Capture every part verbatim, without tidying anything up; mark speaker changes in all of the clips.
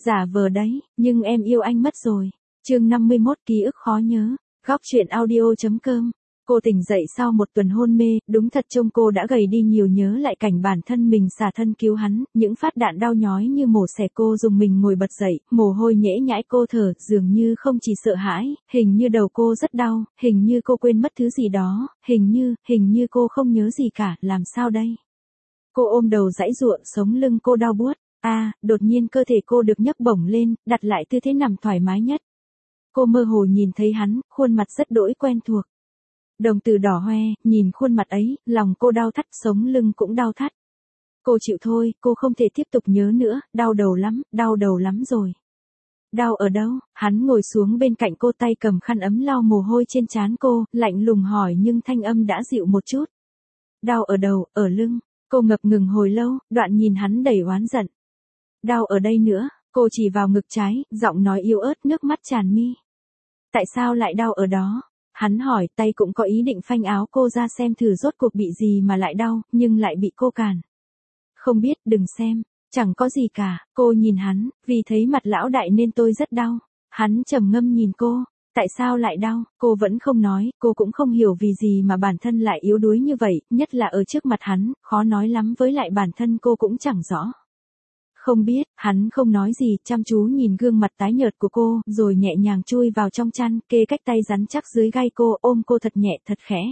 Speaker 1: giả vờ đấy, nhưng em yêu anh mất rồi. Chương năm mươi mốt ký ức khó nhớ. Góc truyện audio.com. Cô tỉnh dậy sau một tuần hôn mê, đúng thật trông cô đã gầy đi nhiều, nhớ lại cảnh bản thân mình xả thân cứu hắn, những phát đạn đau nhói như mổ xẻ, cô dùng mình ngồi bật dậy, mồ hôi nhễ nhãi, cô thở, dường như không chỉ sợ hãi, hình như đầu cô rất đau, hình như cô quên mất thứ gì đó, hình như, hình như cô không nhớ gì cả, làm sao đây? Cô ôm đầu giãy giụa, sống lưng cô đau buốt, a, à, đột nhiên cơ thể cô được nhấc bổng lên, đặt lại tư thế nằm thoải mái nhất. Cô mơ hồ nhìn thấy hắn, khuôn mặt rất đỗi quen thuộc. Đồng tử đỏ hoe, nhìn khuôn mặt ấy, lòng cô đau thắt, sống lưng cũng đau thắt. Cô chịu thôi, cô không thể tiếp tục nhớ nữa, đau đầu lắm, đau đầu lắm rồi. Đau ở đâu? Hắn ngồi xuống bên cạnh cô, tay cầm khăn ấm lau mồ hôi trên trán cô, lạnh lùng hỏi nhưng thanh âm đã dịu một chút. Đau ở đầu, ở lưng. Cô ngập ngừng hồi lâu, đoạn nhìn hắn đầy oán giận. Đau ở đây nữa, cô chỉ vào ngực trái, giọng nói yếu ớt, nước mắt tràn mi. Tại sao lại đau ở đó? Hắn hỏi, tay cũng có ý định phanh áo cô ra xem thử rốt cuộc bị gì mà lại đau, nhưng lại bị cô cản. Không biết, đừng xem, chẳng có gì cả. Cô nhìn hắn, vì thấy mặt lão đại nên tôi rất đau. Hắn trầm ngâm nhìn cô. Tại sao lại đau? Cô vẫn không nói, cô cũng không hiểu vì gì mà bản thân lại yếu đuối như vậy, nhất là ở trước mặt hắn, khó nói lắm, với lại bản thân cô cũng chẳng rõ. Không biết, hắn không nói gì, chăm chú nhìn gương mặt tái nhợt của cô, rồi nhẹ nhàng chui vào trong chăn, kê cách tay rắn chắc dưới gai cô, ôm cô thật nhẹ, thật khẽ.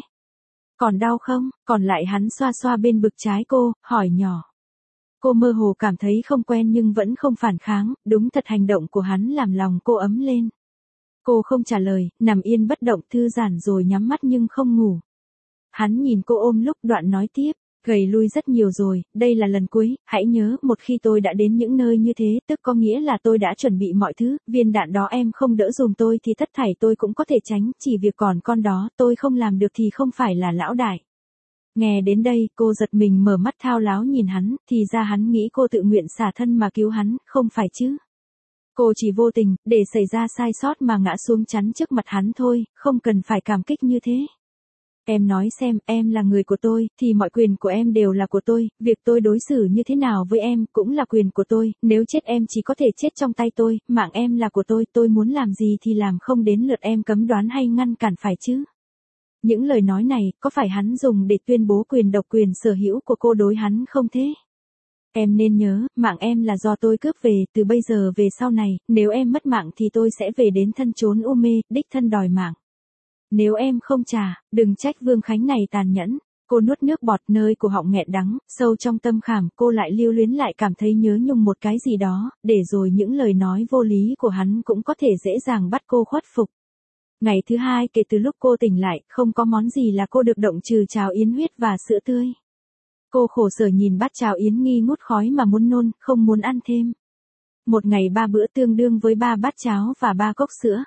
Speaker 1: Còn đau không? Còn lại hắn xoa xoa bên bực trái cô, hỏi nhỏ. Cô mơ hồ cảm thấy không quen nhưng vẫn không phản kháng, đúng thật hành động của hắn làm lòng cô ấm lên. Cô không trả lời, nằm yên bất động, thư giãn rồi nhắm mắt nhưng không ngủ. Hắn nhìn cô ôm lúc, đoạn nói tiếp, gầy lui rất nhiều rồi, đây là lần cuối, hãy nhớ, một khi tôi đã đến những nơi như thế, tức có nghĩa là tôi đã chuẩn bị mọi thứ, viên đạn đó em không đỡ dùm tôi thì tất thảy tôi cũng có thể tránh, chỉ việc còn con đó, tôi không làm được thì không phải là lão đại. Nghe đến đây, cô giật mình mở mắt thao láo nhìn hắn, thì ra hắn nghĩ cô tự nguyện xả thân mà cứu hắn, không phải chứ. Cô chỉ vô tình, để xảy ra sai sót mà ngã xuống chắn trước mặt hắn thôi, không cần phải cảm kích như thế. Em nói xem, em là người của tôi, thì mọi quyền của em đều là của tôi, việc tôi đối xử như thế nào với em cũng là quyền của tôi, nếu chết em chỉ có thể chết trong tay tôi, mạng em là của tôi, tôi muốn làm gì thì làm, không đến lượt em cấm đoán hay ngăn cản phải chứ. Những lời nói này, có phải hắn dùng để tuyên bố quyền độc quyền sở hữu của cô đối hắn không thế? Em nên nhớ, mạng em là do tôi cướp về, từ bây giờ về sau này, nếu em mất mạng thì tôi sẽ về đến thân chốn u mê, đích thân đòi mạng. Nếu em không trả, đừng trách Vương Khánh này tàn nhẫn. Cô nuốt nước bọt, nơi cổ họng nghẹn đắng, sâu trong tâm khảm, cô lại lưu luyến, lại cảm thấy nhớ nhung một cái gì đó, để rồi những lời nói vô lý của hắn cũng có thể dễ dàng bắt cô khuất phục. Ngày thứ hai kể từ lúc cô tỉnh lại, không có món gì là cô được động trừ cháo yến huyết và sữa tươi. Cô khổ sở nhìn bát cháo yến nghi ngút khói mà muốn nôn, không muốn ăn thêm. Một ngày ba bữa tương đương với ba bát cháo và ba cốc sữa.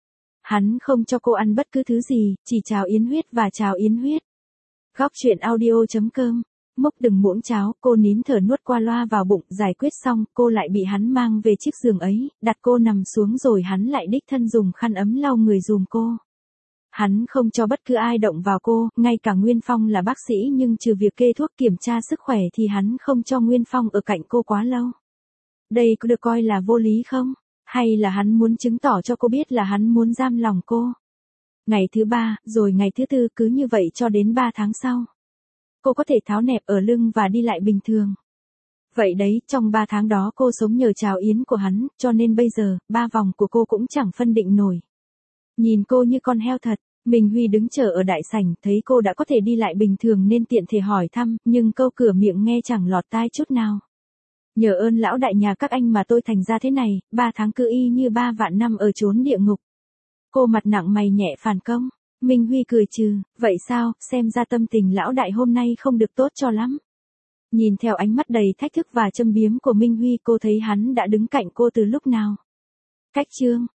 Speaker 1: Hắn không cho cô ăn bất cứ thứ gì, chỉ cháo yến huyết và cháo yến huyết. Góc truyện audio.com. Múc từng muỗng cháo, cô nín thở nuốt qua loa vào bụng, giải quyết xong, cô lại bị hắn mang về chiếc giường ấy, đặt cô nằm xuống rồi hắn lại đích thân dùng khăn ấm lau người giùm cô. Hắn không cho bất cứ ai động vào cô, ngay cả Nguyên Phong là bác sĩ nhưng trừ việc kê thuốc kiểm tra sức khỏe thì hắn không cho Nguyên Phong ở cạnh cô quá lâu. Đây có được coi là vô lý không? Hay là hắn muốn chứng tỏ cho cô biết là hắn muốn giam lòng cô? Ngày thứ ba, rồi ngày thứ tư, cứ như vậy cho đến ba tháng sau. Cô có thể tháo nẹp ở lưng và đi lại bình thường. Vậy đấy, trong ba tháng đó cô sống nhờ cháo yến của hắn, cho nên bây giờ, ba vòng của cô cũng chẳng phân định nổi. Nhìn cô như con heo thật, Minh Huy đứng chờ ở đại sảnh, thấy cô đã có thể đi lại bình thường nên tiện thể hỏi thăm, nhưng câu cửa miệng nghe chẳng lọt tai chút nào. Nhờ ơn lão đại nhà các anh mà tôi thành ra thế này, ba tháng cứ y như ba vạn năm ở chốn địa ngục. Cô mặt nặng mày nhẹ phản công. Minh Huy cười trừ, vậy sao, xem ra tâm tình lão đại hôm nay không được tốt cho lắm. Nhìn theo ánh mắt đầy thách thức và châm biếm của Minh Huy, cô thấy hắn đã đứng cạnh cô từ lúc nào. Cách chương.